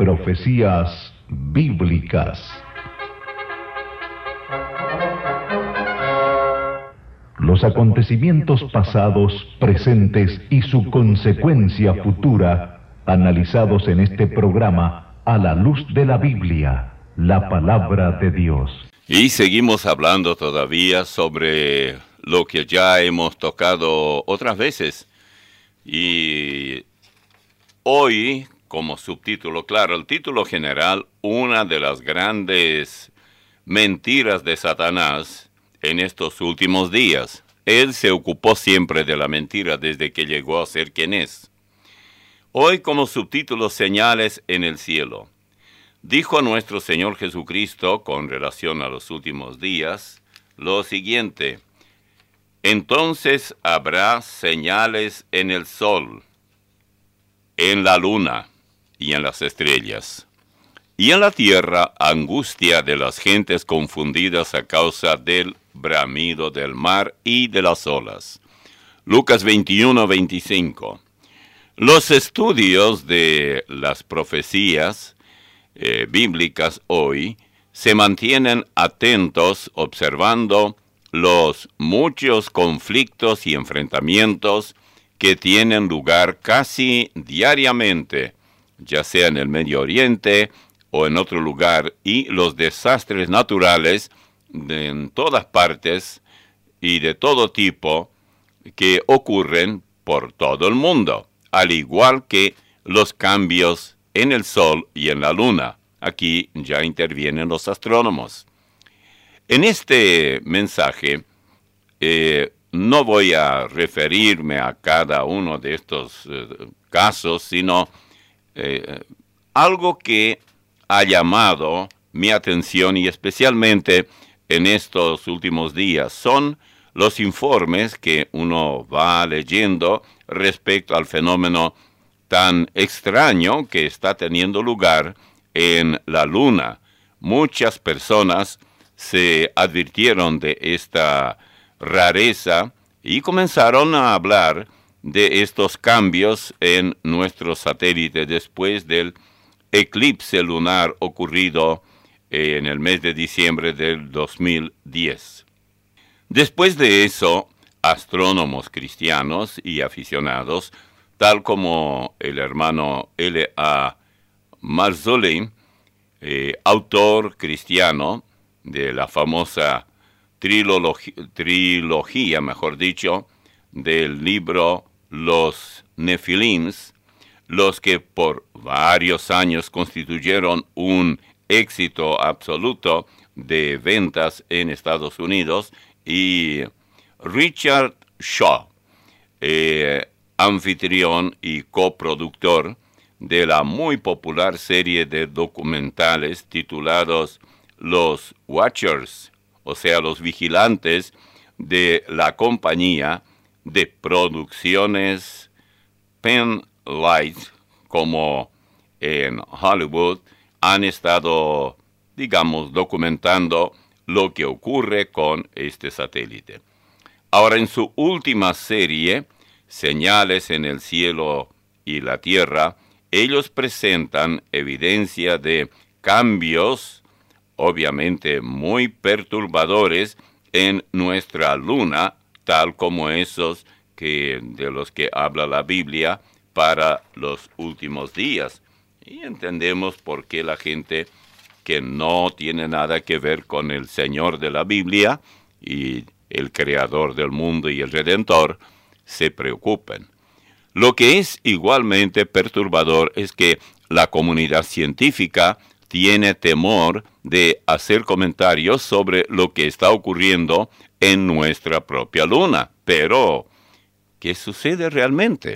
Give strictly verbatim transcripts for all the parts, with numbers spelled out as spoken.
Profecías bíblicas. Los acontecimientos pasados, presentes y su consecuencia futura, analizados en este programa a la luz de la Biblia, la palabra de Dios. Y seguimos hablando todavía sobre lo que ya hemos tocado otras veces. Y hoy, como subtítulo, claro, el título general, una de las grandes mentiras de Satanás en estos últimos días. Él se ocupó siempre de la mentira desde que llegó a ser quien es. Hoy como subtítulo, señales en el cielo. Dijo nuestro Señor Jesucristo con relación a los últimos días lo siguiente: entonces habrá señales en el sol, en la luna y en las estrellas, y en la tierra angustia de las gentes confundidas a causa del bramido del mar y de las olas. Lucas veintiuno, veinticinco. Los estudios de las profecías eh, bíblicas hoy se mantienen atentos observando los muchos conflictos y enfrentamientos que tienen lugar casi diariamente, ya sea en el Medio Oriente o en otro lugar, y los desastres naturales de en todas partes y de todo tipo que ocurren por todo el mundo, al igual que los cambios en el sol y en la luna. Aquí ya intervienen los astrónomos. En este mensaje eh, no voy a referirme a cada uno de estos eh, casos, sino eh, algo que ha llamado mi atención, y especialmente en estos últimos días, son los informes que uno va leyendo respecto al fenómeno tan extraño que está teniendo lugar en la luna. Muchas personas se advirtieron de esta rareza y comenzaron a hablar de estos cambios en nuestro satélite después del eclipse lunar ocurrido en el mes de diciembre del dos mil diez. Después de eso, astrónomos cristianos y aficionados, tal como el hermano L A Marzulli, eh, autor cristiano de la famosa trilogía, trilogía, mejor dicho, del libro Los Nefilims, los que por varios años constituyeron un éxito absoluto de ventas en Estados Unidos, y Richard Shaw, eh, anfitrión y coproductor de la muy popular serie de documentales titulados Los Watchers, o sea, los vigilantes de la compañía de producciones Penn Light, como en Hollywood, han estado, digamos, documentando lo que ocurre con este satélite. Ahora, en su última serie, Señales en el cielo y la tierra, ellos presentan evidencia de cambios, obviamente muy perturbadores, en nuestra luna, tal como esos que, de los que habla la Biblia para los últimos días. Y entendemos por qué la gente que no tiene nada que ver con el Señor de la Biblia y el Creador del mundo y el Redentor se preocupan. Lo que es igualmente perturbador es que la comunidad científica tiene temor de hacer comentarios sobre lo que está ocurriendo en nuestra propia luna. Pero, ¿qué sucede realmente?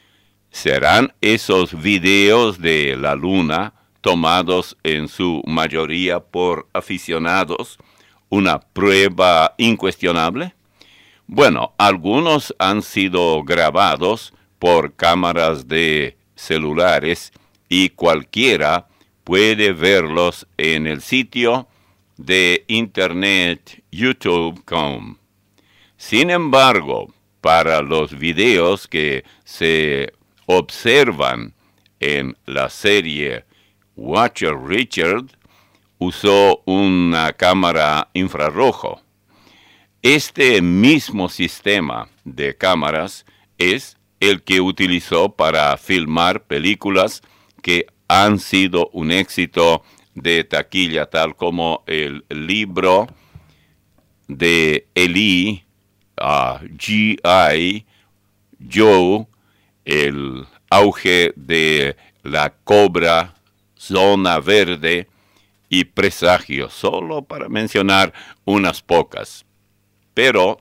¿Serán esos videos de la luna, tomados en su mayoría por aficionados, una prueba incuestionable? Bueno, algunos han sido grabados por cámaras de celulares y cualquiera puede verlos en el sitio de internet YouTube punto com. Sin embargo, para los videos que se observan en la serie Watcher Richard usó una cámara infrarrojo. Este mismo sistema de cámaras es el que utilizó para filmar películas que han sido un éxito de taquilla, tal como el libro de Eli, uh, G I Joe, el auge de la cobra, Zona Verde y Presagio, solo para mencionar unas pocas. Pero,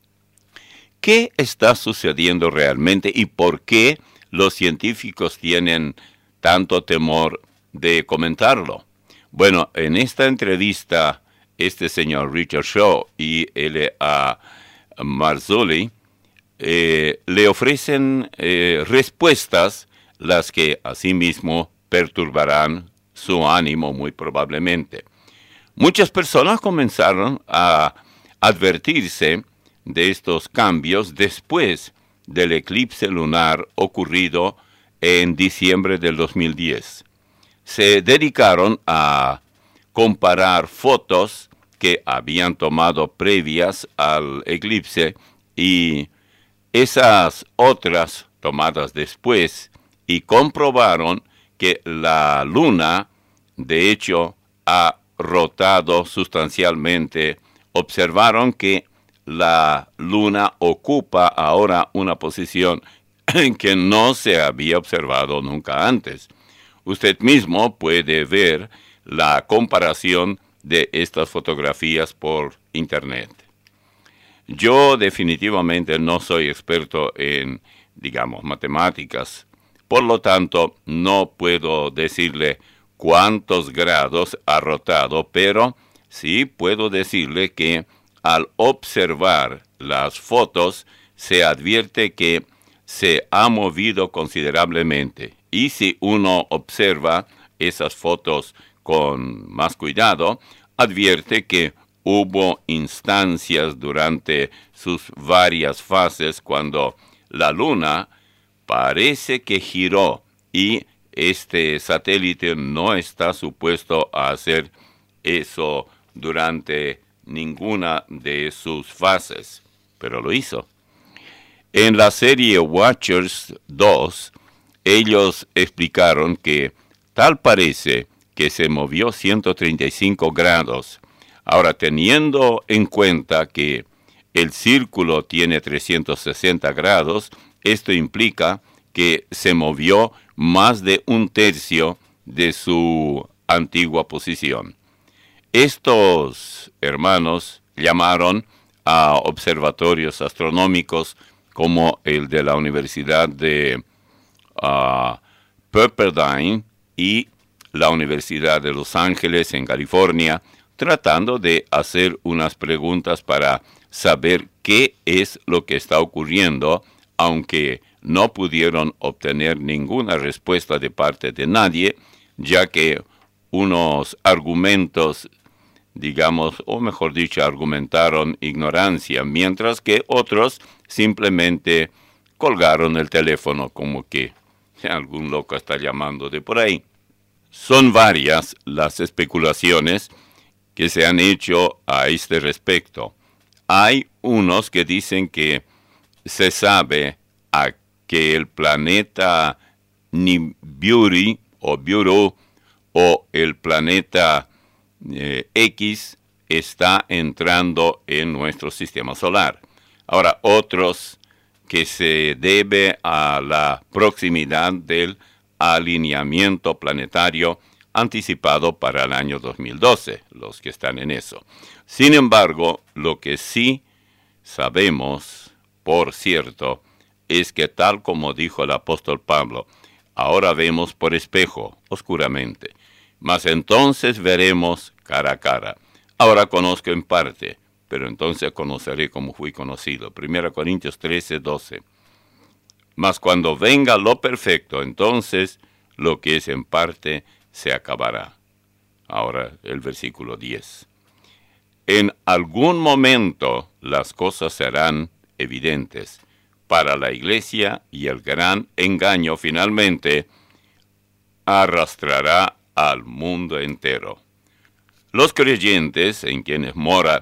¿qué está sucediendo realmente y por qué los científicos tienen tanto temor de comentarlo? Bueno, en esta entrevista, este señor Richard Shaw y L A Marzulli eh, le ofrecen eh, respuestas, las que asimismo perturbarán su ánimo muy probablemente. Muchas personas comenzaron a advertirse de estos cambios después del eclipse lunar ocurrido en diciembre del dos mil diez. Se dedicaron a comparar fotos que habían tomado previas al eclipse y esas otras tomadas después, y comprobaron que la luna, de hecho, ha rotado sustancialmente. Observaron que la luna ocupa ahora una posición que no se había observado nunca antes. Usted mismo puede ver la comparación de estas fotografías por internet. Yo definitivamente no soy experto en, digamos, matemáticas. Por lo tanto, no puedo decirle cuántos grados ha rotado, pero sí puedo decirle que al observar las fotos se advierte que se ha movido considerablemente. Y si uno observa esas fotos con más cuidado, advierte que hubo instancias durante sus varias fases cuando la luna parece que giró, y este satélite no está supuesto a hacer eso durante ninguna de sus fases, pero lo hizo. En la serie Watchers dos, ellos explicaron que tal parece que se movió ciento treinta y cinco grados. Ahora, teniendo en cuenta que el círculo tiene trescientos sesenta grados, esto implica que se movió más de un tercio de su antigua posición. Estos hermanos llamaron a observatorios astronómicos como el de la Universidad de uh, Pepperdine y la Universidad de Los Ángeles en California, tratando de hacer unas preguntas para saber qué es lo que está ocurriendo, aunque no pudieron obtener ninguna respuesta de parte de nadie, ya que unos argumentos, digamos, o mejor dicho, argumentaron ignorancia, mientras que otros simplemente colgaron el teléfono como que algún loco está llamando de por ahí. Son varias las especulaciones que se han hecho a este respecto. Hay unos que dicen que se sabe a que el planeta Nibiru o Biuru o el planeta eh, X está entrando en nuestro sistema solar. Ahora, otros que se debe a la proximidad del alineamiento planetario anticipado para el año dos mil doce, los que están en eso. Sin embargo, lo que sí sabemos, por cierto, es que tal como dijo el apóstol Pablo, ahora vemos por espejo, oscuramente, mas entonces veremos cara a cara. Ahora conozco en parte, pero entonces conoceré como fui conocido. Primera Corintios trece, doce. Mas cuando venga lo perfecto, entonces lo que es en parte se acabará. Ahora el versículo diez. En algún momento las cosas serán evidentes para la iglesia, y el gran engaño finalmente arrastrará al mundo entero. Los creyentes en quienes mora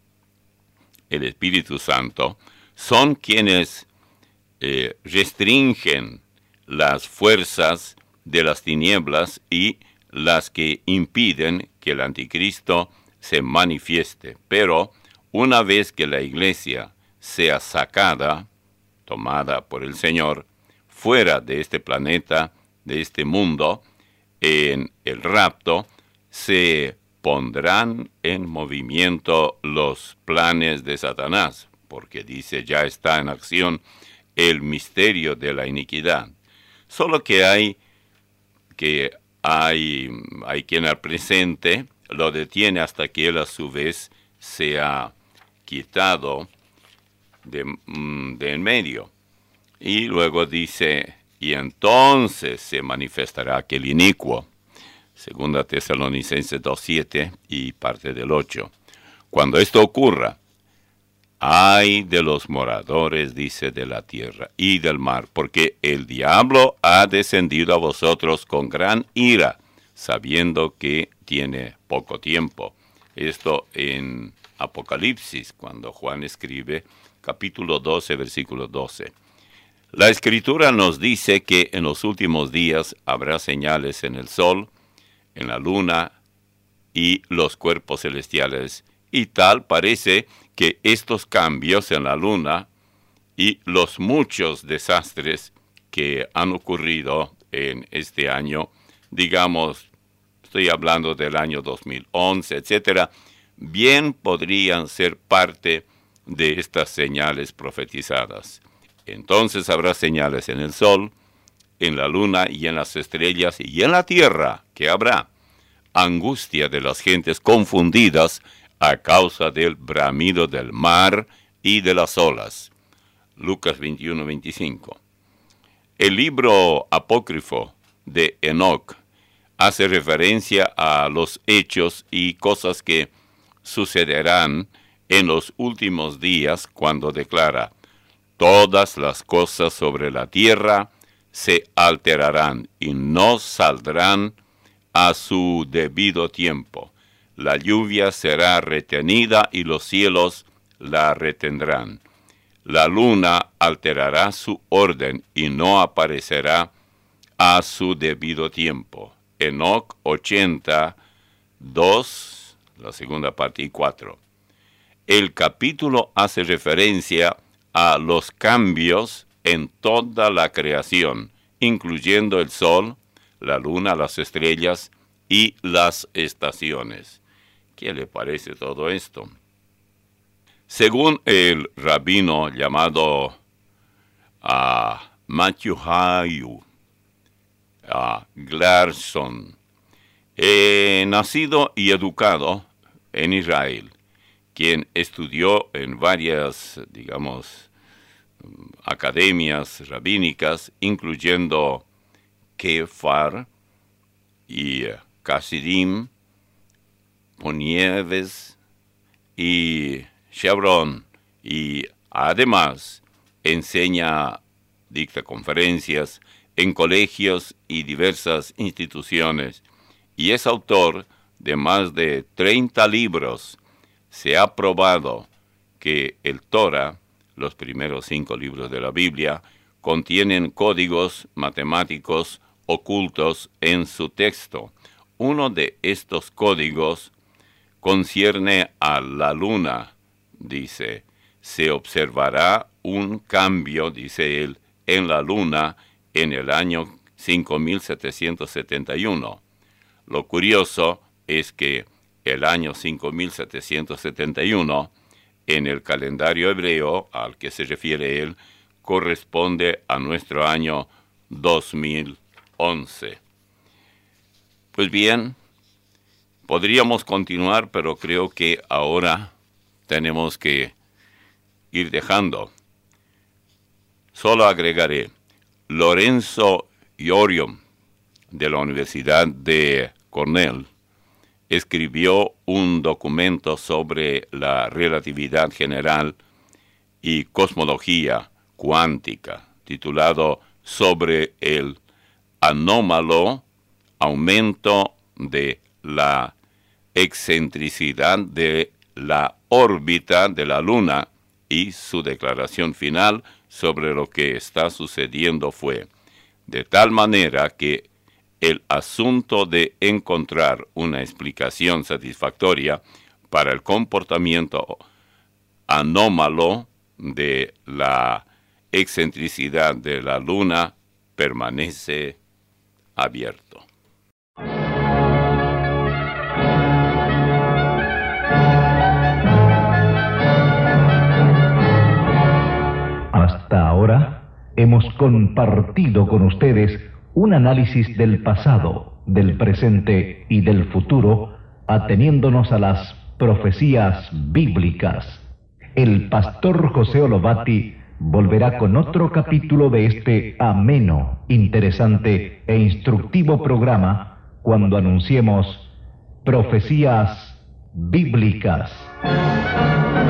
el Espíritu Santo son quienes eh, restringen las fuerzas de las tinieblas y las que impiden que el anticristo se manifieste. Pero una vez que la iglesia sea sacada, tomada por el Señor, fuera de este planeta, de este mundo, en el rapto, se pondrán en movimiento los planes de Satanás, porque dice, ya está en acción el misterio de la iniquidad. Solo que hay, que hay, hay quien al presente lo detiene hasta que él a su vez sea quitado de, de en medio. Y luego dice, y entonces se manifestará aquel inicuo. Segunda Tesalonicenses dos siete y parte del ocho. Cuando esto ocurra, ay de los moradores, dice, de la tierra y del mar, porque el diablo ha descendido a vosotros con gran ira, sabiendo que tiene poco tiempo. Esto en Apocalipsis, cuando Juan escribe, capítulo doce, versículo doce. La Escritura nos dice que en los últimos días habrá señales en el sol, en la luna y los cuerpos celestiales, y tal parece que estos cambios en la luna y los muchos desastres que han ocurrido en este año, digamos, estoy hablando del año dos mil once, etcétera, bien podrían ser parte de estas señales profetizadas. Entonces habrá señales en el sol, en la luna y en las estrellas y en la tierra, que habrá angustia de las gentes confundidas a causa del bramido del mar y de las olas. Lucas veintiuno, veinticinco. El libro apócrifo de Enoc hace referencia a los hechos y cosas que sucederán en los últimos días cuando declara: todas las cosas sobre la tierra se alterarán y no saldrán a su debido tiempo. La lluvia será retenida y los cielos la retendrán. La luna alterará su orden y no aparecerá a su debido tiempo. Enoc ochenta, dos, la segunda parte y cuatro. El capítulo hace referencia a los cambios en toda la creación, incluyendo el sol, la luna, las estrellas y las estaciones. ¿Qué le parece todo esto? Según el rabino llamado uh, Matthew Hayu uh, Glarson, eh, nacido y educado en Israel, quien estudió en varias, digamos, academias rabínicas, incluyendo Kefar y uh, Hasidim, Ponieves y Chevron, y además enseña, dicta conferencias en colegios y diversas instituciones, y es autor de más de treinta libros. Se ha probado que el Torah, los primeros cinco libros de la Biblia, contienen códigos matemáticos ocultos en su texto. Uno de estos códigos concierne a la luna. Dice, se observará un cambio, dice él, en la luna en el año cinco mil setecientos setenta y uno. Lo curioso es que el año cinco mil setecientos setenta y uno, en el calendario hebreo al que se refiere él, corresponde a nuestro año dos mil once. Pues bien, podríamos continuar, pero creo que ahora tenemos que ir dejando. Solo agregaré, Lorenzo Iorio, de la Universidad de Cornell, escribió un documento sobre la relatividad general y cosmología cuántica, titulado Sobre el anómalo aumento de la excentricidad de la órbita de la Luna, y su declaración final sobre lo que está sucediendo fue: de tal manera que el asunto de encontrar una explicación satisfactoria para el comportamiento anómalo de la excentricidad de la Luna permanece abierto. Hasta ahora hemos compartido con ustedes un análisis del pasado, del presente y del futuro, ateniéndonos a las profecías bíblicas. El pastor José Olovati volverá con otro capítulo de este ameno, interesante e instructivo programa cuando anunciemos Profecías Bíblicas.